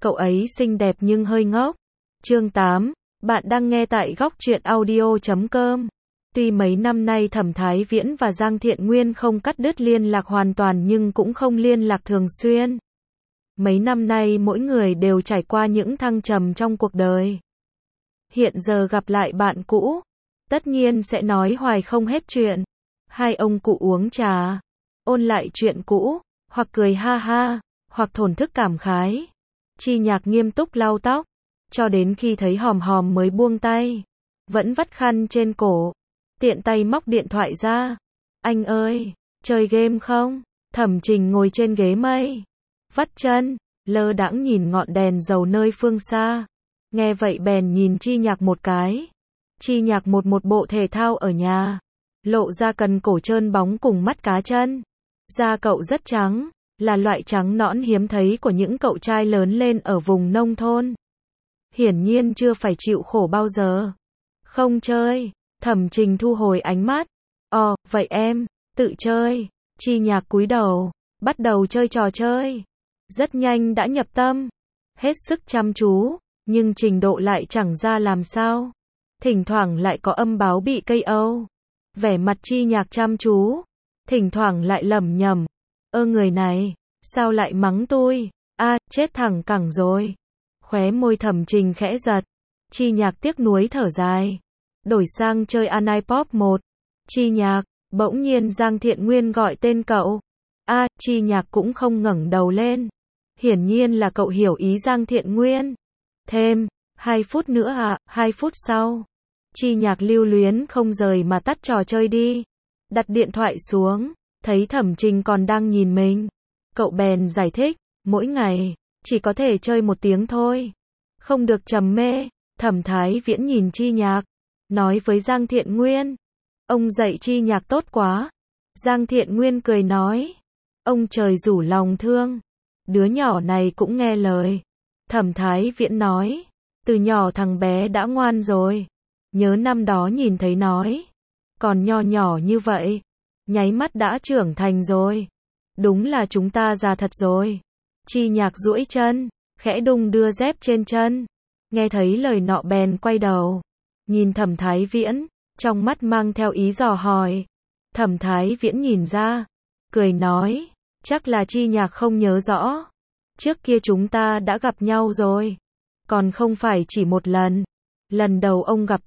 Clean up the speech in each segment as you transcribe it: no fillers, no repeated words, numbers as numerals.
cậu ấy xinh đẹp nhưng hơi ngốc. Chương 8, bạn đang nghe tại góc truyện audio.com. Tuy mấy năm nay Thẩm Thái Viễn và Giang Thiện Nguyên không cắt đứt liên lạc hoàn toàn nhưng cũng không liên lạc thường xuyên. Mấy năm nay mỗi người đều trải qua những thăng trầm trong cuộc đời. Hiện giờ gặp lại bạn cũ, tất nhiên sẽ nói hoài không hết chuyện. Hai ông cụ uống trà, ôn lại chuyện cũ, hoặc cười ha ha, hoặc thổn thức cảm khái. Chi Nhạc nghiêm túc lau tóc, cho đến khi thấy Hòm Hòm mới buông tay, vẫn vắt khăn trên cổ, tiện tay móc điện thoại ra. Anh ơi, chơi game không? Thẩm Trình ngồi trên ghế mây, vắt chân, lơ đãng nhìn ngọn đèn dầu nơi phương xa. Nghe vậy bèn nhìn Chi Nhạc một cái. Chi Nhạc một bộ thể thao ở nhà, lộ ra cần cổ trơn bóng cùng mắt cá chân. Da cậu rất trắng, là loại trắng nõn hiếm thấy của những cậu trai lớn lên ở vùng nông thôn. Hiển nhiên chưa phải chịu khổ bao giờ. Không chơi. Thẩm Trình thu hồi ánh mắt. Vậy em, tự chơi. Chi Nhạc cúi đầu, bắt đầu chơi trò chơi. Rất nhanh đã nhập tâm, hết sức chăm chú, nhưng trình độ lại chẳng ra làm sao. Thỉnh thoảng lại có âm báo bị KO. Vẻ mặt Chi Nhạc chăm chú, thỉnh thoảng lại lẩm nhẩm, người này, sao lại mắng tôi? Chết thẳng cẳng rồi. Khóe môi Thẩm Trình khẽ giật. Chi Nhạc tiếc nuối thở dài, đổi sang chơi Anipop 1. Chi Nhạc, bỗng nhiên Giang Thiện Nguyên gọi tên cậu. Chi Nhạc cũng không ngẩng đầu lên. Hiển nhiên là cậu hiểu ý Giang Thiện Nguyên. Thêm 2 phút nữa 2 phút sau. Chi Nhạc lưu luyến không rời mà tắt trò chơi đi. Đặt điện thoại xuống, thấy Thẩm Trình còn đang nhìn mình. Cậu bèn giải thích, mỗi ngày chỉ có thể chơi 1 tiếng thôi, không được trầm mê. Thẩm Thái Viễn nhìn Chi Nhạc, nói với Giang Thiện Nguyên, ông dạy Chi Nhạc tốt quá. Giang Thiện Nguyên cười nói, ông trời rủ lòng thương, đứa nhỏ này cũng nghe lời. Thẩm Thái Viễn nói, từ nhỏ thằng bé đã ngoan rồi. Nhớ năm đó nhìn thấy nói, còn nho nhỏ như vậy, nháy mắt đã trưởng thành rồi. Đúng là chúng ta già thật rồi. Chi Nhạc duỗi chân, khẽ đung đưa dép trên chân. Nghe thấy lời nọ bèn quay đầu, nhìn Thẩm Thái Viễn, trong mắt mang theo ý dò hỏi. Thẩm Thái Viễn nhìn ra, cười nói, chắc là Chi Nhạc không nhớ rõ. Trước kia chúng ta đã gặp nhau rồi, còn không phải chỉ 1 lần. Lần đầu ông gặp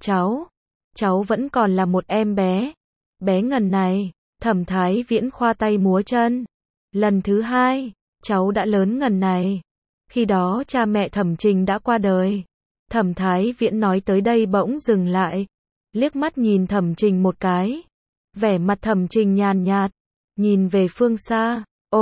cháu vẫn còn là một em bé. Bé ngần này. Thẩm Thái Viễn khoa tay múa chân. Lần thứ 2, cháu đã lớn ngần này. Khi đó cha mẹ Thẩm Trình đã qua đời. Thẩm Thái Viễn nói tới đây bỗng dừng lại, liếc mắt nhìn Thẩm Trình một cái. Vẻ mặt Thẩm Trình nhàn nhạt, nhìn về phương xa.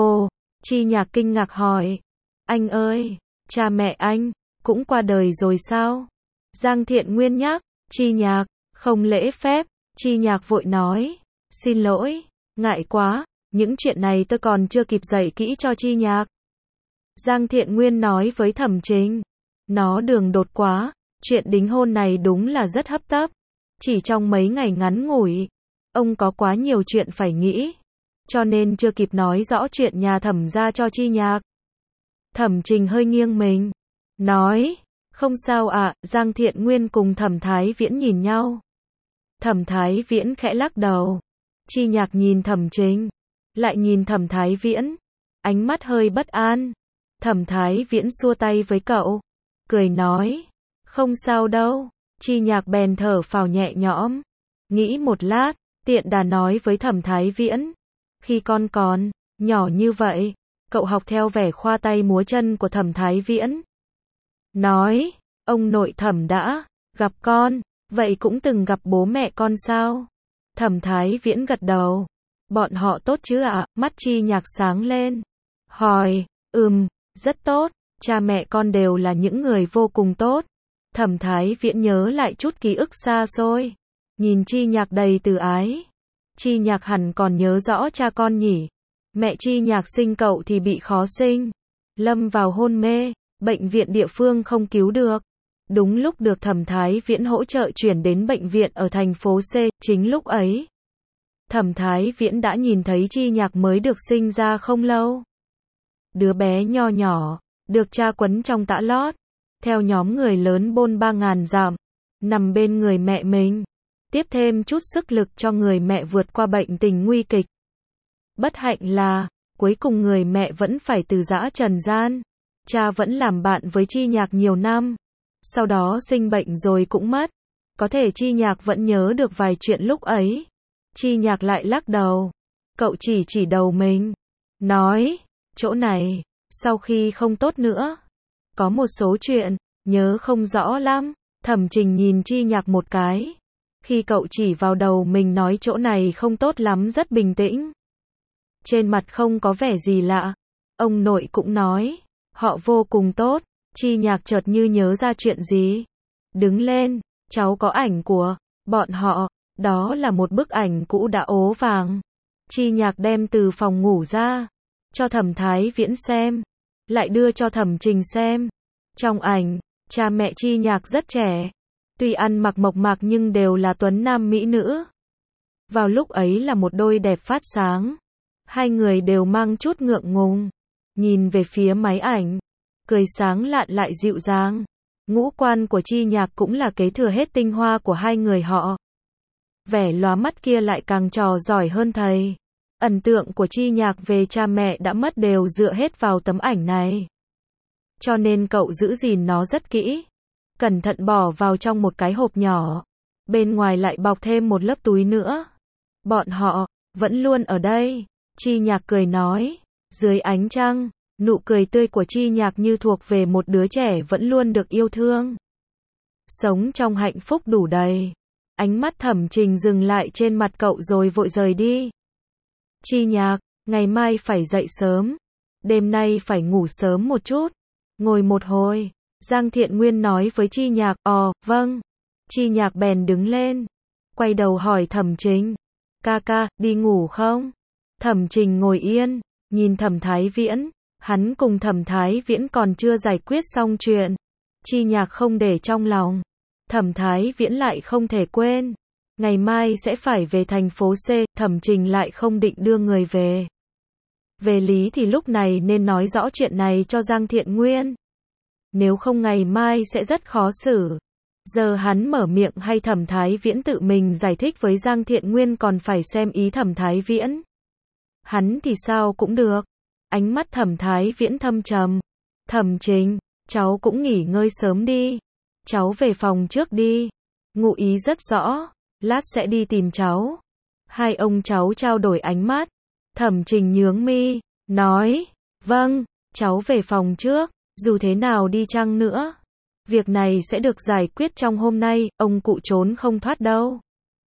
Chi Nhạc kinh ngạc hỏi, anh ơi, cha mẹ anh cũng qua đời rồi sao? Giang Thiện Nguyên nhắc. Chi Nhạc, không lễ phép. Chi Nhạc vội nói, xin lỗi, ngại quá, những chuyện này tôi còn chưa kịp dạy kỹ cho Chi Nhạc. Giang Thiện Nguyên nói với Thẩm Trình, nó đường đột quá, chuyện đính hôn này đúng là rất hấp tấp. Chỉ trong mấy ngày ngắn ngủi, ông có quá nhiều chuyện phải nghĩ, cho nên chưa kịp nói rõ chuyện nhà Thẩm ra cho Chi Nhạc. Thẩm Trình hơi nghiêng mình, nói, không sao Giang Thiện Nguyên cùng Thẩm Thái Viễn nhìn nhau. Thẩm Thái Viễn khẽ lắc đầu. Chi Nhạc nhìn Thẩm Trình, lại nhìn Thẩm Thái Viễn, ánh mắt hơi bất an. Thẩm Thái Viễn xua tay với cậu, cười nói, không sao đâu. Chi Nhạc bèn thở phào nhẹ nhõm, nghĩ một lát, tiện đà nói với Thẩm Thái Viễn, khi con còn nhỏ như vậy, cậu học theo vẻ khoa tay múa chân của Thẩm Thái Viễn. Nói, ông nội Thẩm đã gặp con, vậy cũng từng gặp bố mẹ con sao? Thẩm Thái Viễn gật đầu. Bọn họ tốt chứ ạ? Mắt Chi Nhạc sáng lên, hỏi, rất tốt, cha mẹ con đều là những người vô cùng tốt. Thẩm Thái Viễn nhớ lại chút ký ức xa xôi, nhìn Chi Nhạc đầy từ ái. Chi Nhạc hẳn còn nhớ rõ cha con nhỉ? Mẹ Chi Nhạc sinh cậu thì bị khó sinh, lâm vào hôn mê, bệnh viện địa phương không cứu được. Đúng lúc được Thẩm Thái Viễn hỗ trợ chuyển đến bệnh viện ở thành phố C, chính lúc ấy, Thẩm Thái Viễn đã nhìn thấy Chi Nhạc mới được sinh ra không lâu. Đứa bé nho nhỏ, được cha quấn trong tã lót, theo nhóm người lớn bôn 3.000 dặm, nằm bên người mẹ mình, tiếp thêm chút sức lực cho người mẹ vượt qua bệnh tình nguy kịch. Bất hạnh là, cuối cùng người mẹ vẫn phải từ giã trần gian. Cha vẫn làm bạn với Chi Nhạc nhiều năm, sau đó sinh bệnh rồi cũng mất. Có thể Chi Nhạc vẫn nhớ được vài chuyện lúc ấy. Chi Nhạc lại lắc đầu. Cậu chỉ đầu mình, nói, chỗ này, sau khi không tốt nữa. Có một số chuyện, nhớ không rõ lắm. Thẩm Trình nhìn Chi Nhạc một cái. Khi cậu chỉ vào đầu mình nói chỗ này không tốt lắm rất bình tĩnh. Trên mặt không có vẻ gì lạ. Ông nội cũng nói, họ vô cùng tốt. Chi Nhạc chợt như nhớ ra chuyện gì. Đứng lên, cháu có ảnh của bọn họ. Đó là một bức ảnh cũ đã ố vàng. Chi Nhạc đem từ phòng ngủ ra, cho Thẩm Thái Viễn xem, lại đưa cho Thẩm Trình xem. Trong ảnh, cha mẹ Chi Nhạc rất trẻ, tuy ăn mặc mộc mạc nhưng đều là tuấn nam mỹ nữ. Vào lúc ấy là một đôi đẹp phát sáng. Hai người đều mang chút ngượng ngùng, nhìn về phía máy ảnh, cười sáng lạn lại dịu dàng. Ngũ quan của Chi Nhạc cũng là kế thừa hết tinh hoa của hai người họ. Vẻ lóa mắt kia lại càng trò giỏi hơn thầy. Ấn tượng của Chi Nhạc về cha mẹ đã mất đều dựa hết vào tấm ảnh này. Cho nên cậu giữ gìn nó rất kỹ, cẩn thận bỏ vào trong một cái hộp nhỏ. Bên ngoài lại bọc thêm một lớp túi nữa. Bọn họ vẫn luôn ở đây. Chi Nhạc cười nói. Dưới ánh trăng, nụ cười tươi của Chi Nhạc như thuộc về một đứa trẻ vẫn luôn được yêu thương. Sống trong hạnh phúc đủ đầy. Ánh mắt Thẩm Trình dừng lại trên mặt cậu rồi vội rời đi. Chi Nhạc, ngày mai phải dậy sớm. Đêm nay phải ngủ sớm một chút. Ngồi một hồi, Giang Thiện Nguyên nói với Chi Nhạc, vâng. Chi Nhạc bèn đứng lên, quay đầu hỏi Thẩm Trình. Ca, đi ngủ không? Thẩm Trình ngồi yên, nhìn Thẩm Thái Viễn. Hắn cùng Thẩm Thái Viễn còn chưa giải quyết xong chuyện. Chi Nhạc không để trong lòng. Thẩm Thái Viễn lại không thể quên. Ngày mai sẽ phải về thành phố C, Thẩm Trình lại không định đưa người về. Về lý thì lúc này nên nói rõ chuyện này cho Giang Thiện Nguyên. Nếu không ngày mai sẽ rất khó xử. Giờ hắn mở miệng hay Thẩm Thái Viễn tự mình giải thích với Giang Thiện Nguyên còn phải xem ý Thẩm Thái Viễn. Hắn thì sao cũng được. Ánh mắt Thẩm Thái Viễn thâm trầm. Thẩm Trình, cháu cũng nghỉ ngơi sớm đi. Cháu về phòng trước đi. Ngụ ý rất rõ. Lát sẽ đi tìm cháu. Hai ông cháu trao đổi ánh mắt. Thẩm Trình nhướng mi, nói, vâng, cháu về phòng trước, dù thế nào đi chăng nữa. Việc này sẽ được giải quyết trong hôm nay, ông cụ trốn không thoát đâu.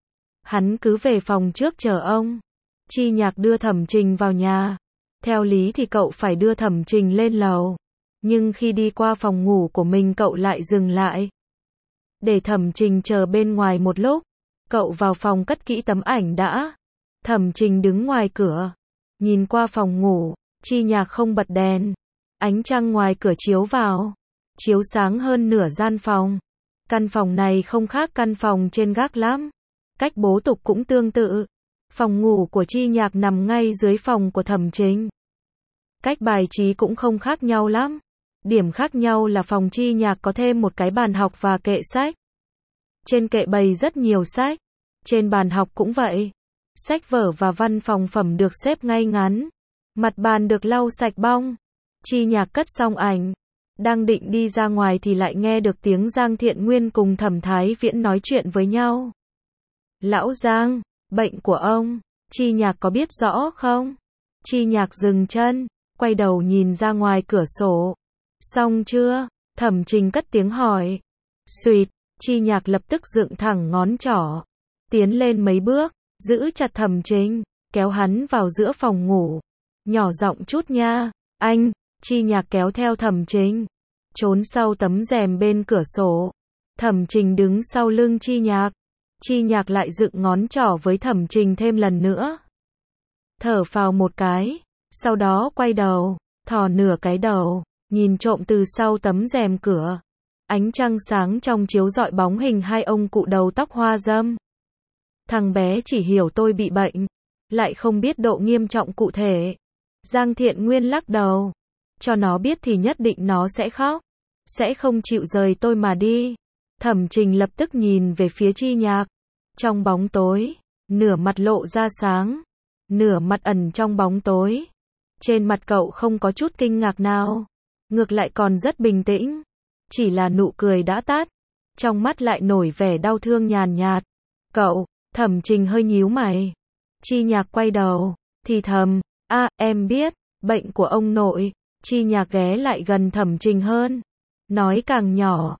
Hắn cứ về phòng trước chờ ông. Chi Nhạc đưa Thẩm Trình vào nhà. Theo lý thì cậu phải đưa Thẩm Trình lên lầu. Nhưng khi đi qua phòng ngủ của mình cậu lại dừng lại. Để Thẩm Trình chờ bên ngoài một lúc. Cậu vào phòng cất kỹ tấm ảnh đã. Thẩm Trình đứng ngoài cửa. Nhìn qua phòng ngủ. Chi Nhạc không bật đèn. Ánh trăng ngoài cửa chiếu vào. Chiếu sáng hơn nửa gian phòng. Căn phòng này không khác căn phòng trên gác lắm. Cách bố cục cũng tương tự. Phòng ngủ của Chi Nhạc nằm ngay dưới phòng của Thẩm Trình. Cách bài trí cũng không khác nhau lắm. Điểm khác nhau là phòng Chi Nhạc có thêm một cái bàn học và kệ sách. Trên kệ bày rất nhiều sách. Trên bàn học cũng vậy. Sách vở và văn phòng phẩm được xếp ngay ngắn. Mặt bàn được lau sạch bong. Chi Nhạc cất xong ảnh. Đang định đi ra ngoài thì lại nghe được tiếng Giang Thiện Nguyên cùng Thẩm Thái Viễn nói chuyện với nhau. Lão Giang, bệnh của ông, Chi Nhạc có biết rõ không? Chi Nhạc dừng chân, quay đầu nhìn ra ngoài cửa sổ. Xong chưa? Thẩm Trình cất tiếng hỏi. Xuyệt, Chi Nhạc lập tức dựng thẳng ngón trỏ. Tiến lên mấy bước, giữ chặt Thẩm Trình, kéo hắn vào giữa phòng ngủ. Nhỏ giọng chút nha, anh. Chi Nhạc kéo theo Thẩm Trình, trốn sau tấm rèm bên cửa sổ. Thẩm Trình đứng sau lưng Chi Nhạc. Chi Nhạc lại dựng ngón trỏ với Thẩm Trình thêm lần nữa. Thở phào một cái, sau đó quay đầu, thò nửa cái đầu, nhìn trộm từ sau tấm rèm cửa. Ánh trăng sáng trong chiếu rọi bóng hình hai ông cụ đầu tóc hoa râm. Thằng bé chỉ hiểu tôi bị bệnh, lại không biết độ nghiêm trọng cụ thể. Giang Thiện Nguyên lắc đầu. cho nó biết thì nhất định nó sẽ khóc, sẽ không chịu rời tôi mà đi. Thẩm Trình lập tức nhìn về phía Chi Nhạc. Trong bóng tối, nửa mặt lộ ra sáng, nửa mặt ẩn trong bóng tối. Trên mặt cậu không có chút kinh ngạc nào, ngược lại còn rất bình tĩnh. Chỉ là nụ cười đã tắt, trong mắt lại nổi vẻ đau thương nhàn nhạt. Cậu, Thẩm Trình hơi nhíu mày. Chi Nhạc quay đầu, thì thầm, em biết, bệnh của ông nội. Chi Nhạc ghé lại gần Thẩm Trình hơn, nói càng nhỏ,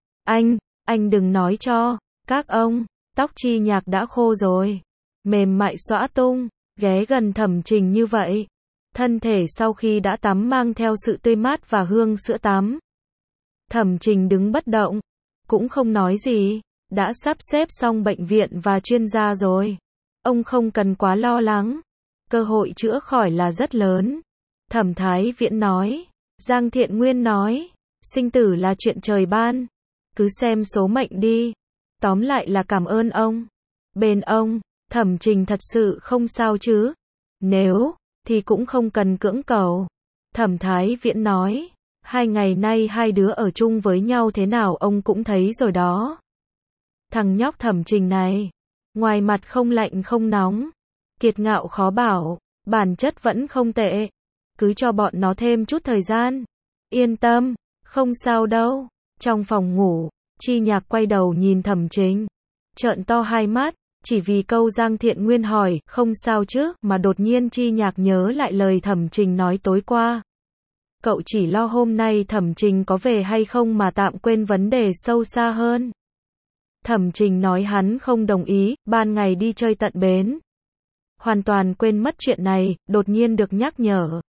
anh đừng nói cho các ông. Tóc Chi Nhạc đã khô rồi, mềm mại xõa tung, ghé gần Thẩm Trình như vậy. Thân thể sau khi đã tắm mang theo sự tươi mát và hương sữa tắm. Thẩm Trình đứng bất động, cũng không nói gì, đã sắp xếp xong bệnh viện và chuyên gia rồi. Ông không cần quá lo lắng, cơ hội chữa khỏi là rất lớn. Thẩm Thái Viễn nói, Giang Thiện Nguyên nói, sinh tử là chuyện trời ban, cứ xem số mệnh đi. Tóm lại là cảm ơn ông. Bên ông, Thẩm Trình thật sự không sao chứ? Nếu, thì cũng không cần cưỡng cầu. Thẩm Thái Viễn nói, 2 ngày nay hai đứa ở chung với nhau thế nào ông cũng thấy rồi đó. Thằng nhóc Thẩm Trình này, ngoài mặt không lạnh không nóng, kiệt ngạo khó bảo, bản chất vẫn không tệ. Cứ cho bọn nó thêm chút thời gian. Yên tâm, không sao đâu. Trong phòng ngủ, Chi Nhạc quay đầu nhìn Thẩm Trình, trợn to hai mắt, chỉ vì câu Giang Thiện Nguyên hỏi, không sao chứ, mà đột nhiên Chi Nhạc nhớ lại lời Thẩm Trình nói tối qua. Cậu chỉ lo hôm nay Thẩm Trình có về hay không mà tạm quên vấn đề sâu xa hơn. Thẩm Trình nói hắn không đồng ý, ban ngày đi chơi tận bến. Hoàn toàn quên mất chuyện này, đột nhiên được nhắc nhở.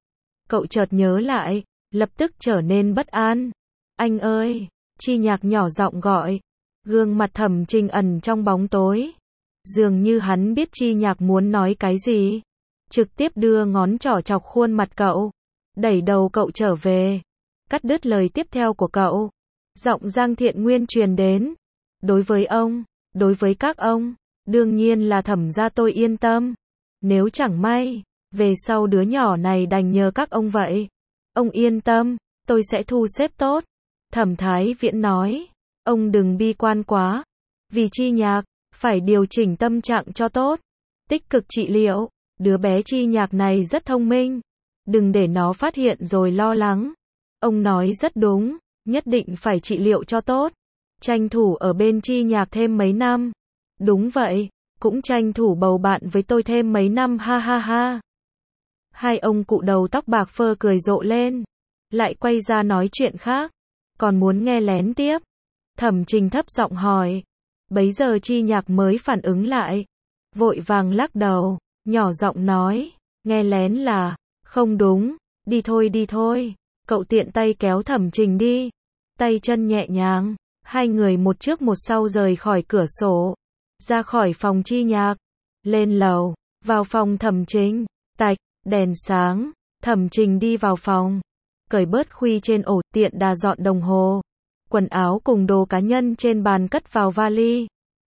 Cậu chợt nhớ lại, lập tức trở nên bất an. Anh ơi! Chi Nhạc nhỏ giọng gọi. Gương mặt Thẩm Trình ẩn trong bóng tối. Dường như hắn biết Chi Nhạc muốn nói cái gì. Trực tiếp đưa ngón trỏ chọc khuôn mặt cậu. Đẩy đầu cậu trở về. Cắt đứt lời tiếp theo của cậu. Giọng Giang Thiện Nguyên truyền đến. Đối với ông, đối với các ông, đương nhiên là Thẩm gia tôi yên tâm. Nếu chẳng may, về sau đứa nhỏ này đành nhờ các ông vậy. Ông yên tâm, tôi sẽ thu xếp tốt. Thẩm Thái Viễn nói, ông đừng bi quan quá. Vì Chi Nhạc, phải điều chỉnh tâm trạng cho tốt. Tích cực trị liệu, đứa bé Chi Nhạc này rất thông minh. Đừng để nó phát hiện rồi lo lắng. Ông nói rất đúng, nhất định phải trị liệu cho tốt. Tranh thủ ở bên Chi Nhạc thêm mấy năm. Đúng vậy, cũng tranh thủ bầu bạn với tôi thêm mấy năm ha ha ha. Hai ông cụ đầu tóc bạc phơ cười rộ lên. Lại quay ra nói chuyện khác. Còn muốn nghe lén tiếp? Thẩm Trình thấp giọng hỏi. Bấy giờ Chi Nhạc mới phản ứng lại. Vội vàng lắc đầu, nhỏ giọng nói. Nghe lén là, không đúng, đi thôi. Cậu tiện tay kéo Thẩm Trình đi. Tay chân nhẹ nhàng, hai người một trước một sau rời khỏi cửa sổ. Ra khỏi phòng Chi Nhạc. Lên lầu, vào phòng Thẩm Trình. Tạch, đèn sáng, Thẩm Trình đi vào phòng. Cởi bớt khuy trên ổ, tiện đà dọn đồng hồ. Quần áo cùng đồ cá nhân trên bàn cất vào vali.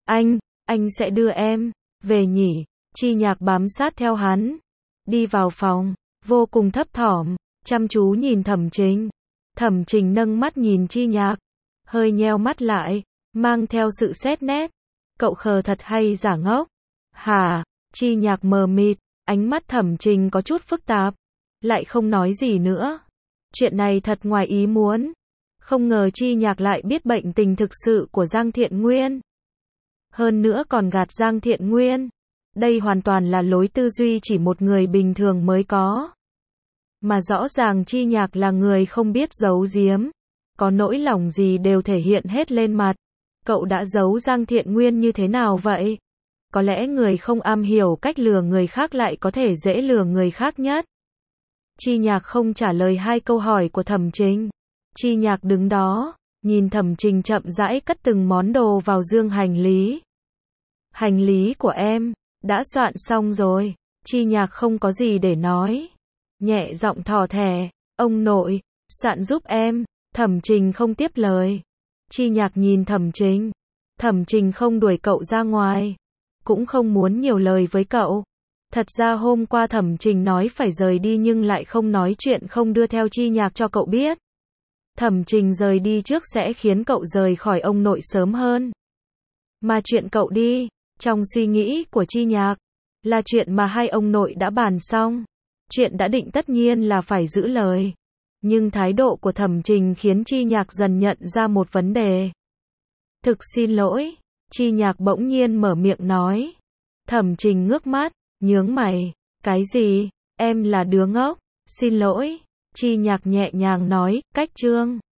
Anh sẽ đưa em về nhỉ? Chi Nhạc bám sát theo hắn. Đi vào phòng, vô cùng thấp thỏm, chăm chú nhìn Thẩm Trình. Thẩm Trình nâng mắt nhìn Chi Nhạc, hơi nheo mắt lại, mang theo sự xét nét. Cậu khờ thật hay giả ngốc? Hả? Chi Nhạc mờ mịt, ánh mắt Thẩm Trình có chút phức tạp, lại không nói gì nữa. Chuyện này thật ngoài ý muốn. Không ngờ Chi Nhạc lại biết bệnh tình thực sự của Giang Thiện Nguyên. Hơn nữa còn gạt Giang Thiện Nguyên. Đây hoàn toàn là lối tư duy chỉ một người bình thường mới có. Mà rõ ràng Chi Nhạc là người không biết giấu giếm. Có nỗi lòng gì đều thể hiện hết lên mặt. Cậu đã giấu Giang Thiện Nguyên như thế nào vậy? Có lẽ người không am hiểu cách lừa người khác lại có thể dễ lừa người khác nhất. Chi Nhạc không trả lời hai câu hỏi của Thẩm Trình. Chi Nhạc đứng đó, nhìn Thẩm Trình chậm rãi cất từng món đồ vào dương hành lý. Hành lý của em, đã soạn xong rồi. Chi Nhạc không có gì để nói. Nhẹ giọng thỏ thẻ, ông nội, soạn giúp em. Thẩm Trình không tiếp lời. Chi Nhạc nhìn Thẩm Trình. Thẩm Trình không đuổi cậu ra ngoài. Cũng không muốn nhiều lời với cậu. Thật ra hôm qua Thẩm Trình nói phải rời đi nhưng lại không nói chuyện không đưa theo Chi Nhạc cho cậu biết. Thẩm Trình rời đi trước sẽ khiến cậu rời khỏi ông nội sớm hơn. Mà chuyện cậu đi, trong suy nghĩ của Chi Nhạc, là chuyện mà hai ông nội đã bàn xong. Chuyện đã định tất nhiên là phải giữ lời. Nhưng thái độ của Thẩm Trình khiến Chi Nhạc dần nhận ra một vấn đề. Thực xin lỗi, Chi Nhạc bỗng nhiên mở miệng nói. Thẩm Trình ngước mắt, nhướng mày, cái gì, em là đứa ngốc, xin lỗi. Chi Nhạc nhẹ nhàng nói, cách Trương.